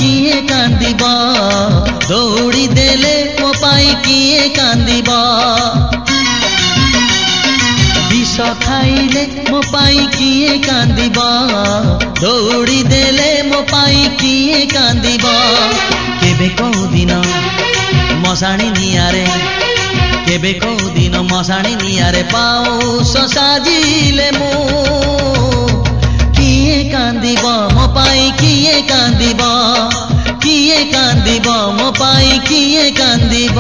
किए कांदिब दौड़ी देले मो पाई किए कांदिब विष खाइले मो पाई किए कांदिब दौड़ी देले मो पाई किए कांदिब केबे कोउ दिन मशाणी नियारे केबे कोउ दिन मशाणी नियारे पाउस साजिले मो किए कांदिब मो पाई किए कांदिब मो पाई किए कांदिब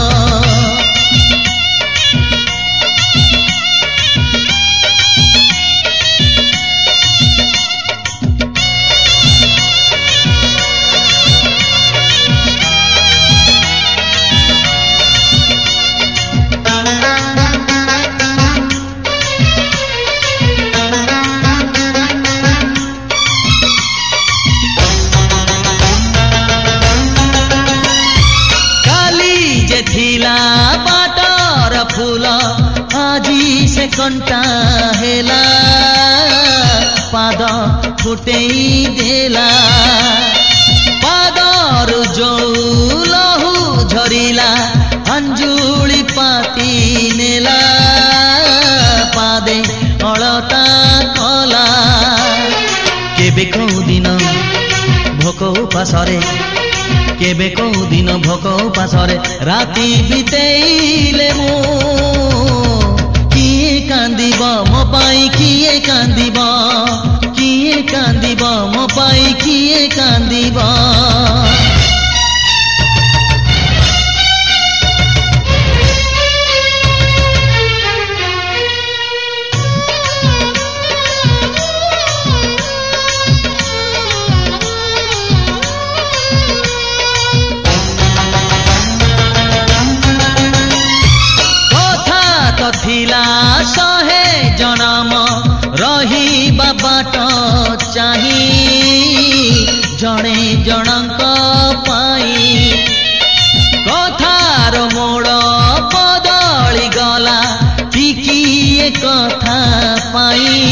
बाटर फूल आजी से कंटा हेला पाद फुटेई देला पादर जो लहू झरिला अंजुली पाती नेला पादे अलता कला केबे कोउ दिन भोक उपासरे केबे कोउ दिन भोक उपासरे राति बितेइले मो किए कांदिब मो पाई किए कांदिब मो पाई किए कांदिब थिला सहे जन्म रही बाट चाही जणे जनक पाई कथार मोड़ बदली गला टिकिए कथा पाई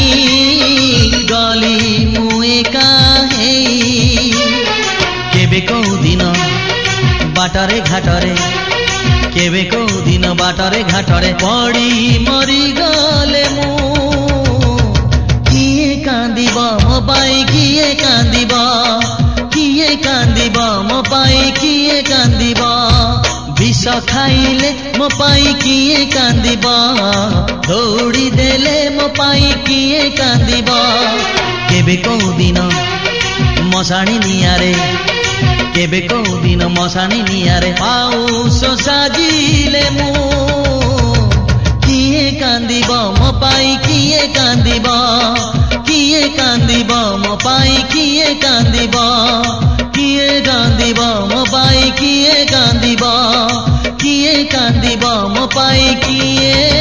गली मुए काहे केबे कोउ दिन बाटरे घाटरे केबे कोउ दिन बाटरे घाटरे पड़ी मरी गले मो किए कांदिब मो पाई किए कांदिब मो पाई किए कांदिब विष खाइले मो पाई किए कांदिब दौड़ी देले मो पाई किए कांदिब केबे कोउ दिन मशाणी नियारे केबे कोउ दिन मशाणी नियारे पाउस साजिले मो किए कांदिब मो पाई किए कांदिब मो पाई किए कांदिब मो पाई किए कांदिब मो पाई किए